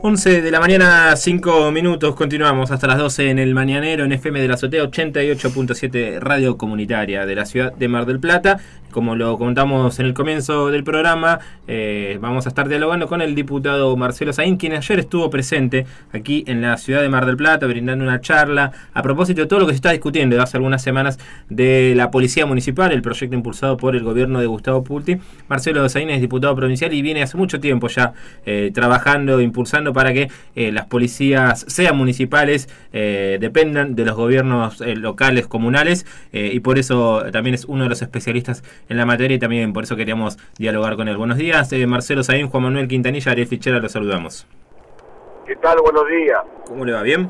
11 de la mañana, 5 minutos, continuamos hasta las 12 en el Mañanero, en FM de la Azotea 88.7, radio comunitaria de la ciudad de Mar del Plata. Como lo contamos en el comienzo del programa, vamos a estar dialogando con el diputado Marcelo Saín, quien ayer estuvo presente aquí en la ciudad de Mar del Plata, brindando una charla a propósito de todo lo que se está discutiendo desde hace algunas semanas de la Policía Municipal, el proyecto impulsado por el gobierno de Gustavo Pulti. Marcelo Saín es diputado provincial y viene hace mucho tiempo ya trabajando, impulsando para que las policías, sean municipales, dependan de los gobiernos locales, comunales, y por eso también es uno de los especialistas en la materia y también por eso queríamos dialogar con él. Buenos días, Marcelo Saín, Juan Manuel Quintanilla, Ariel Fichera, los saludamos. ¿Qué tal? Buenos días. ¿Cómo le va? ¿Bien?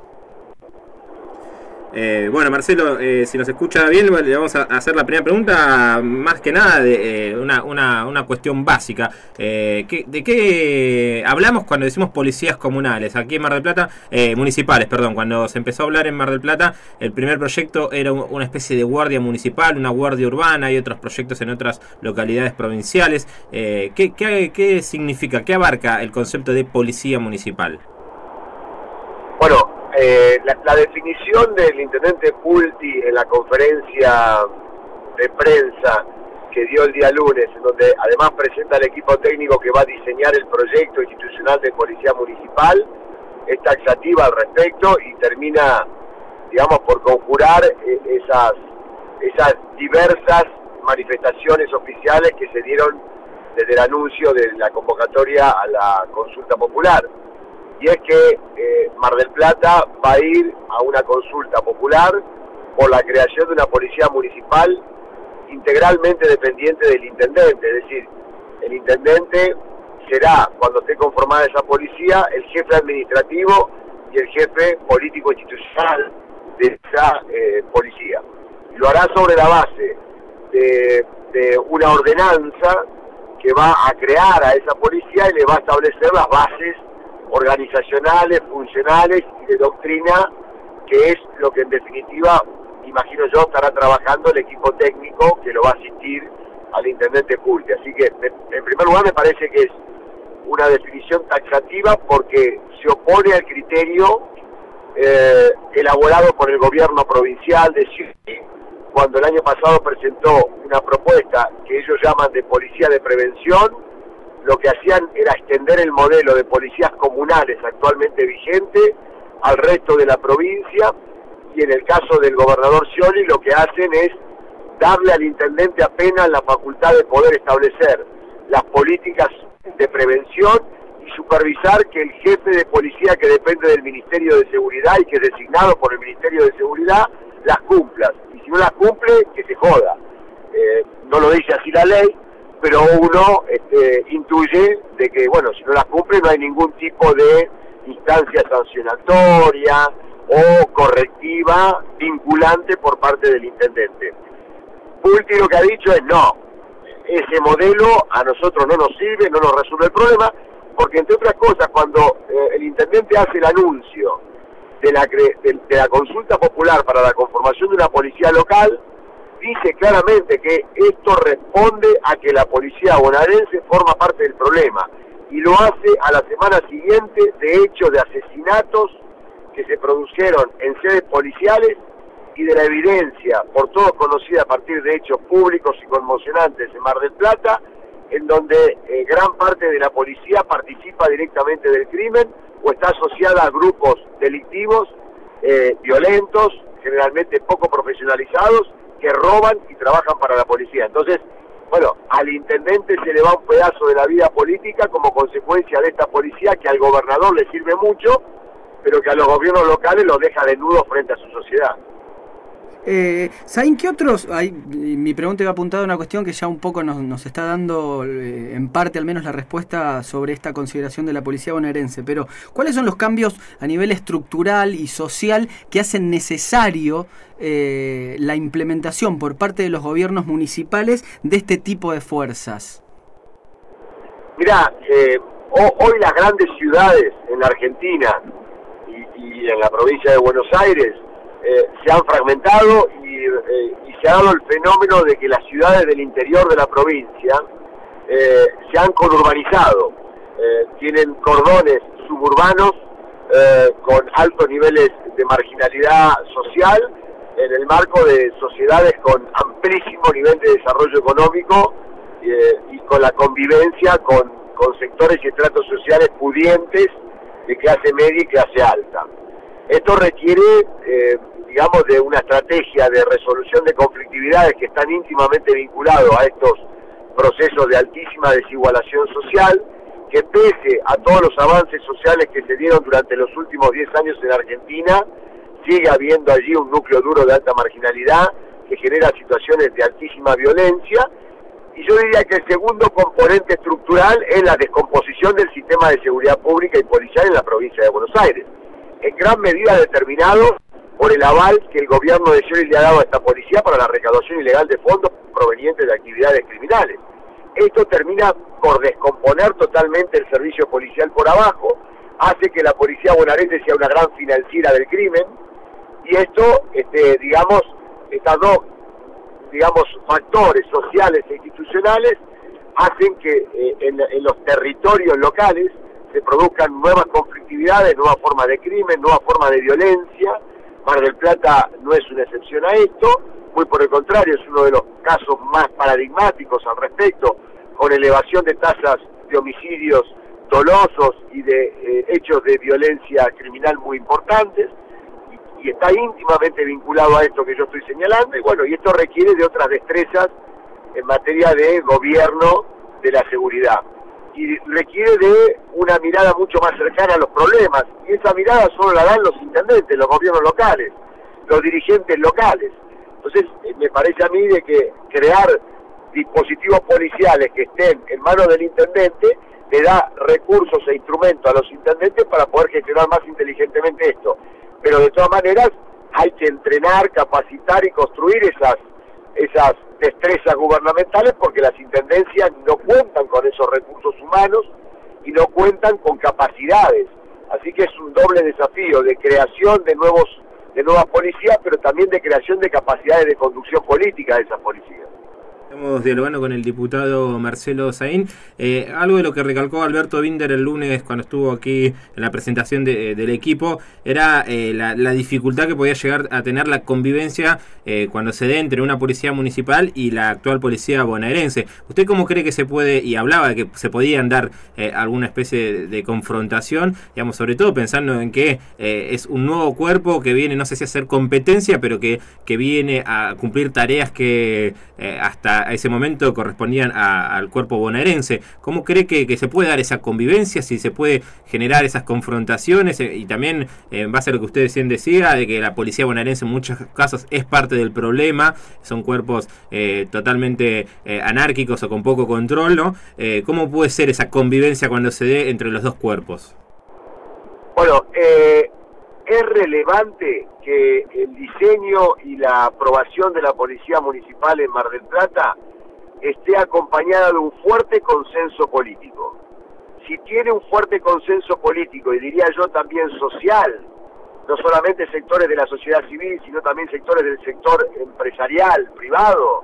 Bueno, Marcelo, si nos escucha bien, le vamos a hacer la primera pregunta, más que nada de una cuestión básica. ¿De qué hablamos cuando decimos policías comunales? Aquí en Mar del Plata, municipales, perdón, cuando se empezó a hablar en Mar del Plata, el primer proyecto era una especie de guardia municipal, una guardia urbana, y otros proyectos en otras localidades provinciales. ¿Qué significa, qué abarca el concepto de policía municipal? Bueno, la definición del intendente Pulti en la conferencia de prensa que dio el día lunes, en donde además presenta el equipo técnico que va a diseñar el proyecto institucional de policía municipal, es taxativa al respecto y termina, digamos, por conjurar esas diversas manifestaciones oficiales que se dieron desde el anuncio de la convocatoria a la consulta popular. Y es que Mar del Plata va a ir a una consulta popular por la creación de una policía municipal integralmente dependiente del intendente, es decir, el intendente será, cuando esté conformada esa policía, el jefe administrativo y el jefe político institucional de esa policía. Y lo hará sobre la base de una ordenanza que va a crear a esa policía y le va a establecer las bases organizacionales, funcionales y de doctrina, que es lo que en definitiva, imagino yo, estará trabajando el equipo técnico que lo va a asistir al intendente Pulti. Así que, en primer lugar, me parece que es una definición taxativa porque se opone al criterio elaborado por el gobierno provincial de Scioli, cuando el año pasado presentó una propuesta que ellos llaman de policía de prevención. Lo que hacían era extender el modelo de policías comunales actualmente vigente al resto de la provincia, y en el caso del gobernador Scioli lo que hacen es darle al intendente apenas la facultad de poder establecer las políticas de prevención y supervisar que el jefe de policía, que depende del Ministerio de Seguridad y que es designado por el Ministerio de Seguridad, las cumpla. Y si no las cumple, que se joda. No lo dice así la ley, pero uno intuye de que, bueno, si no las cumple no hay ningún tipo de instancia sancionatoria o correctiva vinculante por parte del intendente. Pulti lo que ha dicho es no, ese modelo a nosotros no nos sirve, no nos resuelve el problema, porque entre otras cosas, cuando el intendente hace el anuncio de la consulta popular para la conformación de una policía local, dice claramente que esto responde a que la policía bonaerense forma parte del problema, y lo hace a la semana siguiente de hechos de asesinatos que se produjeron en sedes policiales y de la evidencia por todos conocida a partir de hechos públicos y conmocionantes en Mar del Plata, en donde gran parte de la policía participa directamente del crimen o está asociada a grupos delictivos violentos, generalmente poco profesionalizados, que roban y trabajan para la policía. Entonces, bueno, al intendente se le va un pedazo de la vida política como consecuencia de esta policía que al gobernador le sirve mucho, pero que a los gobiernos locales los deja desnudos frente a su sociedad. ¿Saben qué otros? Mi pregunta iba apuntada a una cuestión que ya un poco nos está dando, en parte al menos, la respuesta sobre esta consideración de la policía bonaerense, pero ¿cuáles son los cambios a nivel estructural y social que hacen necesario la implementación por parte de los gobiernos municipales de este tipo de fuerzas? Mirá, hoy las grandes ciudades en la Argentina y en la provincia de Buenos Aires se han fragmentado y se ha dado el fenómeno de que las ciudades del interior de la provincia se han conurbanizado, tienen cordones suburbanos con altos niveles de marginalidad social, en el marco de sociedades con amplísimo nivel de desarrollo económico y con la convivencia con sectores y estratos sociales pudientes de clase media y clase alta. Esto requiere, digamos, de una estrategia de resolución de conflictividades que están íntimamente vinculados a estos procesos de altísima desigualación social, que pese a todos los avances sociales que se dieron durante los últimos 10 años en Argentina, sigue habiendo allí un núcleo duro de alta marginalidad que genera situaciones de altísima violencia. Y yo diría que el segundo componente estructural es la descomposición del sistema de seguridad pública y policial en la provincia de Buenos Aires, en gran medida determinado por el aval que el gobierno de Scioli le ha dado a esta policía para la recaudación ilegal de fondos provenientes de actividades criminales. Esto termina por descomponer totalmente el servicio policial por abajo, hace que la policía bonaerense sea una gran financiera del crimen, y esto, digamos, estas dos, digamos, factores sociales e institucionales hacen que en los territorios locales se produzcan nuevas conflictividades, nuevas formas de crimen, nuevas formas de violencia. Mar del Plata no es una excepción a esto, muy por el contrario, es uno de los casos más paradigmáticos al respecto, con elevación de tasas de homicidios dolosos y de hechos de violencia criminal muy importantes, y está íntimamente vinculado a esto que yo estoy señalando, y bueno, y esto requiere de otras destrezas en materia de gobierno de la seguridad, y requiere de una mirada mucho más cercana a los problemas, y esa mirada solo la dan los intendentes, los gobiernos locales, los dirigentes locales. Entonces, me parece a mí de que crear dispositivos policiales que estén en manos del intendente le da recursos e instrumentos a los intendentes para poder gestionar más inteligentemente esto. Pero de todas maneras hay que entrenar, capacitar y construir esas destrezas gubernamentales, porque las intendencias no cuentan con esos recursos humanos y no cuentan con capacidades. Así que es un doble desafío de creación de nuevas policías, pero también de creación de capacidades de conducción política de esas policías. Estamos dialogando con el diputado Marcelo Saín. Algo de lo que recalcó Alberto Binder el lunes cuando estuvo aquí en la presentación del equipo era la dificultad que podía llegar a tener la convivencia cuando se dé entre una policía municipal y la actual policía bonaerense. ¿Usted cómo cree que se puede, y hablaba de que se podían dar alguna especie de confrontación, digamos, sobre todo pensando en que es un nuevo cuerpo que viene, no sé si a hacer competencia, pero que viene a cumplir tareas que hasta a ese momento correspondían al cuerpo bonaerense? ¿Cómo cree que se puede dar esa convivencia, si se puede generar esas confrontaciones? Y también, en base a lo que usted recién decía, de que la policía bonaerense en muchos casos es parte del problema, son cuerpos totalmente anárquicos o con poco control, ¿no? ¿Cómo puede ser esa convivencia cuando se dé entre los dos cuerpos? Bueno, es relevante que el diseño y la aprobación de la Policía Municipal en Mar del Plata esté acompañada de un fuerte consenso político. Si tiene un fuerte consenso político, y diría yo también social, no solamente sectores de la sociedad civil, sino también sectores del sector empresarial, privado,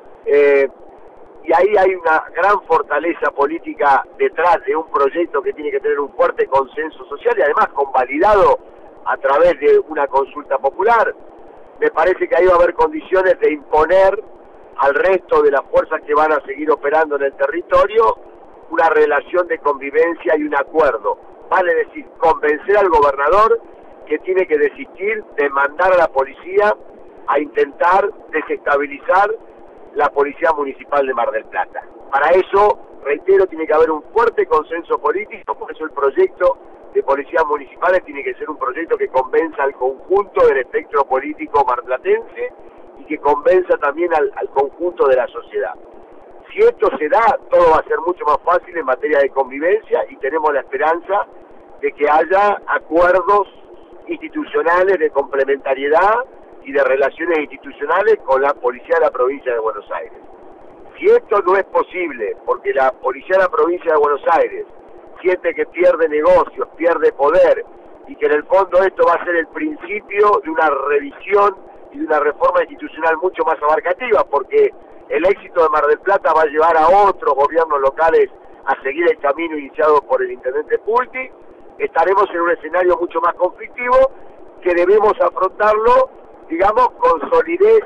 y ahí hay una gran fortaleza política detrás de un proyecto que tiene que tener un fuerte consenso social y además convalidado a través de una consulta popular. Me parece que ahí va a haber condiciones de imponer al resto de las fuerzas que van a seguir operando en el territorio una relación de convivencia y un acuerdo. Vale decir, convencer al gobernador que tiene que desistir de mandar a la policía a intentar desestabilizar la Policía Municipal de Mar del Plata. Para eso, reitero, tiene que haber un fuerte consenso político, por eso el proyecto de policías municipales tiene que ser un proyecto que convenza al conjunto del espectro político marplatense y que convenza también al conjunto de la sociedad. Si esto se da, todo va a ser mucho más fácil en materia de convivencia y tenemos la esperanza de que haya acuerdos institucionales de complementariedad y de relaciones institucionales con la policía de la provincia de Buenos Aires. Si esto no es posible, porque la policía de la provincia de Buenos Aires siente que pierde negocios, pierde poder, y que en el fondo esto va a ser el principio de una revisión y de una reforma institucional mucho más abarcativa, porque el éxito de Mar del Plata va a llevar a otros gobiernos locales a seguir el camino iniciado por el intendente Pulti. estaremos en un escenario mucho más conflictivo que debemos afrontarlo, digamos, con solidez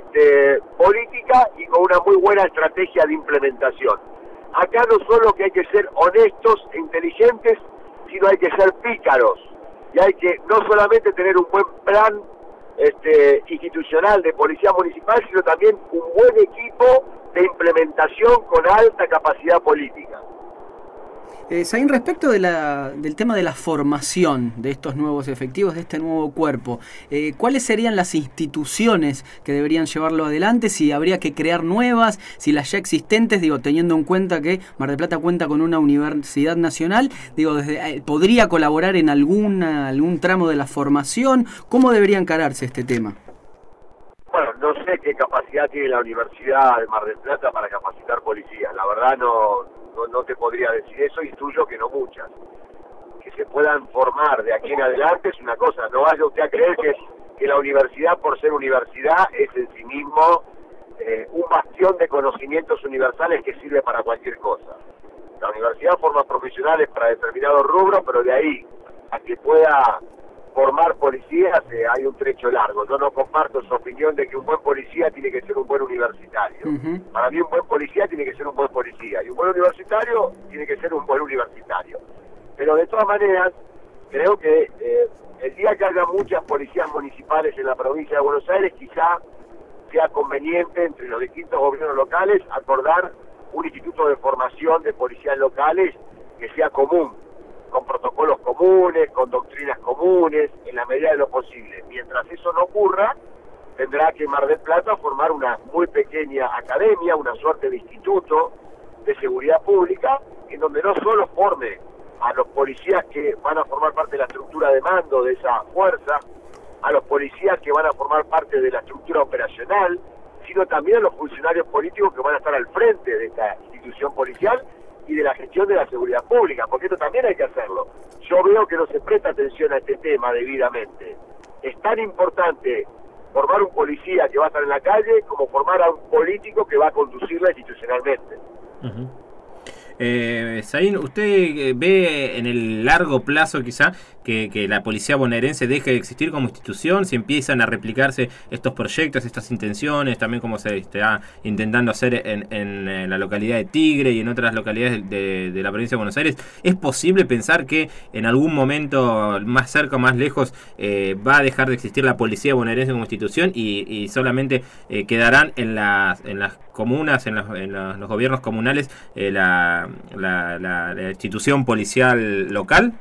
política y con una muy buena estrategia de implementación. Acá no solo que hay que ser honestos e inteligentes, sino hay que ser pícaros, y hay que no solamente tener un buen plan institucional de policía municipal, sino también un buen equipo de implementación con alta capacidad política. Saín, respecto del tema de la formación de estos nuevos efectivos, de este nuevo cuerpo, ¿cuáles serían las instituciones que deberían llevarlo adelante? Si habría que crear nuevas, si las ya existentes, digo, teniendo en cuenta que Mar del Plata cuenta con una universidad nacional, digo, ¿podría colaborar en algún tramo de la formación? ¿Cómo debería encararse este tema? Bueno, no sé qué capacidad tiene la Universidad de Mar del Plata para capacitar policías. La verdad no te podría decir eso, intuyo que no muchas. Que se puedan formar de aquí en adelante es una cosa. No vaya usted a creer que la universidad, por ser universidad, es en sí mismo un bastión de conocimientos universales que sirve para cualquier cosa. La universidad forma profesionales para determinados rubros, pero de ahí a que pueda formar policías hay un trecho largo. Yo no comparto su opinión de que un buen policía tiene que ser un buen universitario. Para mí un buen policía tiene que ser un buen policía y un buen universitario tiene que ser un buen universitario. Pero de todas maneras, creo que el día que haya muchas policías municipales en la provincia de Buenos Aires, quizá sea conveniente entre los distintos gobiernos locales acordar un instituto de formación de policías locales que sea común, con protocolos comunes, con doctrinas comunes, en la medida de lo posible. Mientras eso no ocurra, tendrá que Mar del Plata formar una muy pequeña academia, una suerte de instituto de seguridad pública, en donde no solo forme a los policías que van a formar parte de la estructura de mando de esa fuerza, a los policías que van a formar parte de la estructura operacional, sino también a los funcionarios políticos que van a estar al frente de esta institución policial y de la gestión de la seguridad pública, porque esto también hay que hacerlo. Yo veo que no se presta atención a este tema debidamente. Es tan importante formar un policía que va a estar en la calle como formar a un político que va a conducirla institucionalmente. Saín, ¿usted ve en el largo plazo quizá que la policía bonaerense deje de existir como institución, si empiezan a replicarse estos proyectos, estas intenciones, también como se está intentando hacer en la localidad de Tigre y en otras localidades de la provincia de Buenos Aires? ¿Es posible pensar que en algún momento más cerca o más lejos va a dejar de existir la policía bonaerense como institución y solamente quedarán en las comunas, en los gobiernos comunales, la institución policial local?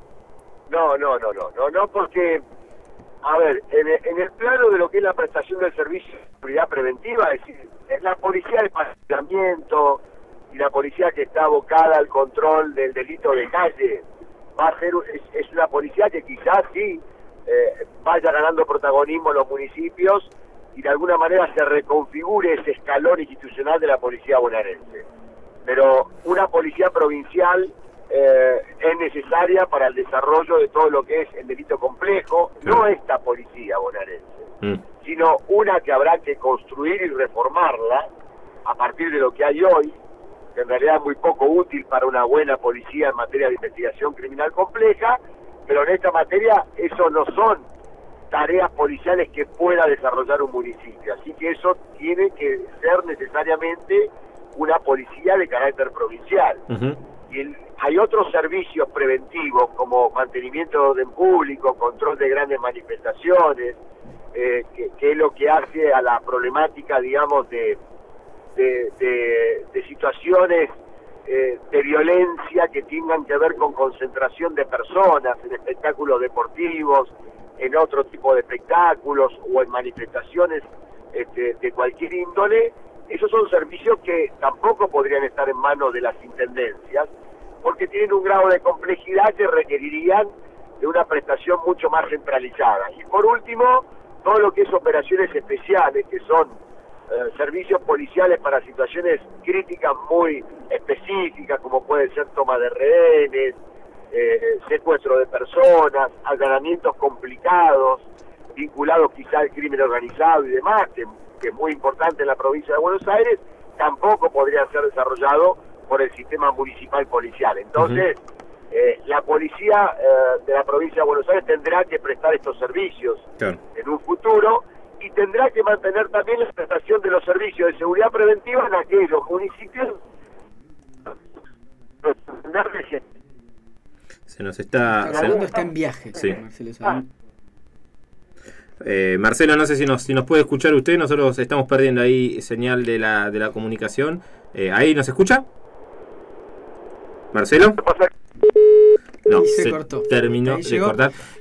No, porque, a ver, en el plano de lo que es la prestación del servicio de seguridad preventiva, es decir, la policía de patrullamiento y la policía que está abocada al control del delito de calle, va a ser, es una policía que quizás sí vaya ganando protagonismo en los municipios y de alguna manera se reconfigure ese escalón institucional de la policía bonaerense. Pero una policía provincial es necesaria para el desarrollo de todo lo que es el delito complejo, no esta policía bonaerense, sino una que habrá que construir y reformarla a partir de lo que hay hoy, que en realidad es muy poco útil para una buena policía en materia de investigación criminal compleja, pero en esta materia eso no son tareas policiales que pueda desarrollar un municipio, así que eso tiene que ser necesariamente una policía de carácter provincial. Y hay otros servicios preventivos como mantenimiento de orden público, control de grandes manifestaciones, que es lo que hace a la problemática, digamos, de situaciones de violencia que tengan que ver con concentración de personas en espectáculos deportivos, en otro tipo de espectáculos o en manifestaciones de cualquier índole. Esos son servicios que tampoco podrían estar en manos de las intendencias, porque tienen un grado de complejidad que requerirían de una prestación mucho más centralizada. Y por último, todo lo que es operaciones especiales, que son servicios policiales para situaciones críticas muy específicas, como puede ser toma de rehenes, secuestro de personas, allanamientos complicados, vinculados quizá al crimen organizado y demás, que es muy importante en la provincia de Buenos Aires, tampoco podría ser desarrollado por el sistema municipal policial. Entonces, la policía de la provincia de Buenos Aires tendrá que prestar estos servicios en un futuro y tendrá que mantener también la prestación de los servicios de seguridad preventiva en aquellos municipios. Se nos está... está en viaje. Sí. Marcelo, no sé si nos puede escuchar usted. Nosotros estamos perdiendo ahí señal de la comunicación. ¿Ahí nos escucha? ¿Marcelo? No, se cortó. Terminó de cortar.